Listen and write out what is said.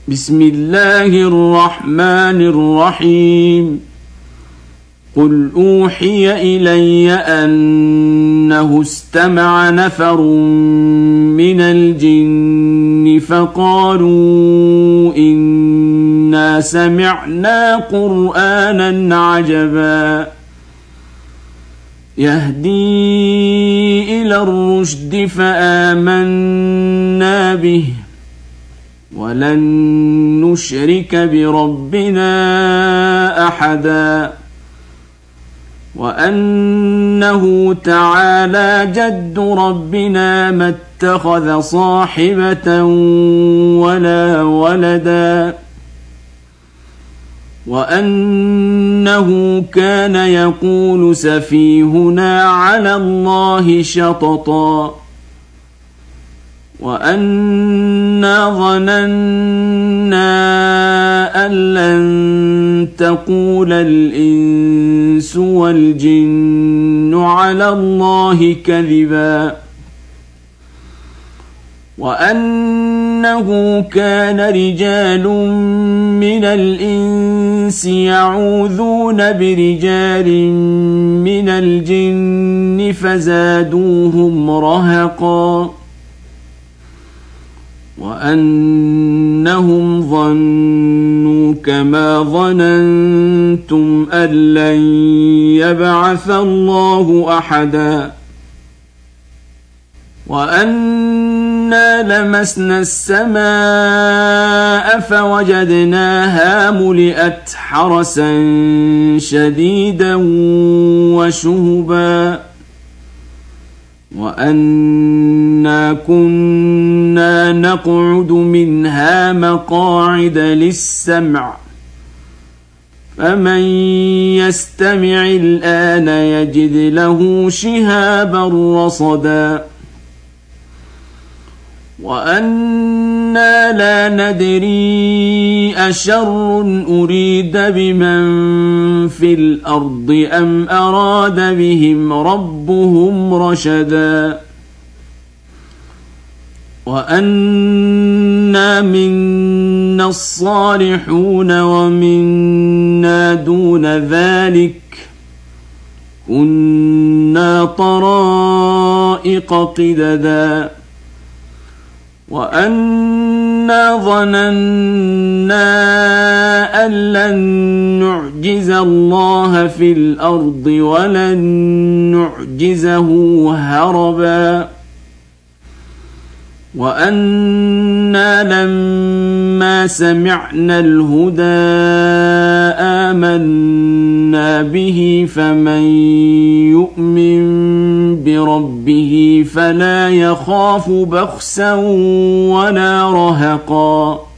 بسم الله الرحمن الرحيم. قل أوحي إلي أنه استمع نفر من الجن فقالوا إنا سمعنا قرآنا عجبا يهدي إلى الرشد فآمنا به ولن نشرك بربنا أحدا وأنه تعالى جد ربنا ما اتخذ صاحبة ولا ولدا وأنه كان يقول سفيهنا على الله شططا وأنا ظننا أن لن تقول الإنس والجن على الله كذبا وأنه كان رجال من الإنس يعوذون برجال من الجن فزادوهم رهقا وأنهم ظنوا كما ظننتم أن لن يبعث الله أحدا وأنا لمسنا السماء فوجدناها ملئت حرسا شديدا وشهبا وأنا كنا نقعد منها مقاعد للسمع فمن يستمع الآن يجد له شهابا رصدا وأنا لا ندري أشر أريد بمن في الأرض أم أراد بهم ربهم رشدا وأنا منا الصالحون ومنا دون ذلك كنا طرائق قددا وأنا ظننا أن لن نعجز الله في الأرض ولن نعجزه هربا وأنا لما سمعنا الهدى آمنا به فمن يؤمن بربه فلا يخاف بخسا ولا رهقا